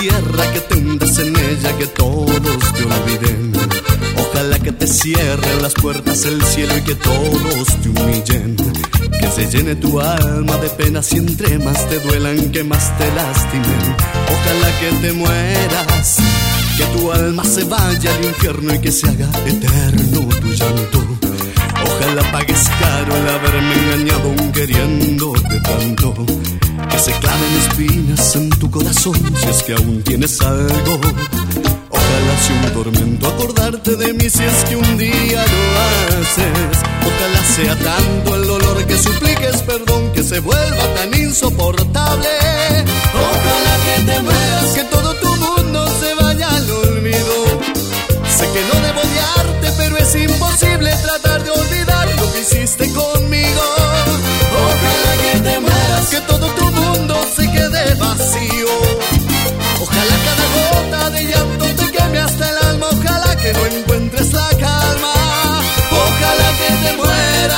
tierra, que te hundas en ella, que todos te olviden. Ojalá que te cierren las puertas el cielo y que todos te humillen. Que se llene tu alma de penas y entre más te duelan, que más te lastimen. Ojalá que te mueras, que tu alma se vaya al infierno y que se haga eterno tu llanto. Ojalá pagues caro el haberme engañado aún queriéndote tanto. Que se claven espinas en tu corazón si es que aún tienes algo. Ojalá sea un tormento acordarte de mí si es que un día lo haces. Ojalá sea tanto el dolor que supliques perdón que se vuelva tan insoportable. Ojalá que te mueras, que todo tu mundo se vaya al olvido. Sé que no debo odiarte, pero es imposible tratar de olvidar lo que hiciste conmigo. Ojalá que te mueras, que todo tu mundo se quede vacío. Ojalá cada gota de llanto te queme hasta el alma. Ojalá que no encuentres la calma. Ojalá que te mueras.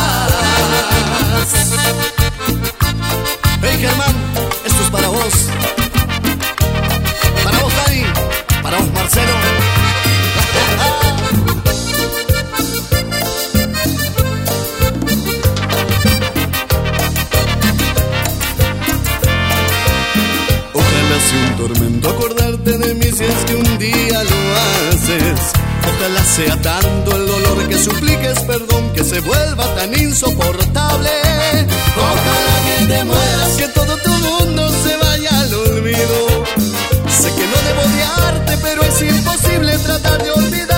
Hey Germán, esto es para vos. Para vos Dani, para vos Marcelo. Un tormento acordarte de mí si es que un día lo haces. Ojalá sea tanto el dolor que supliques perdón que se vuelva tan insoportable. Ojalá que te mueras, que todo tu mundo se vaya al olvido. Sé que no debo odiarte, pero es imposible tratar de olvidar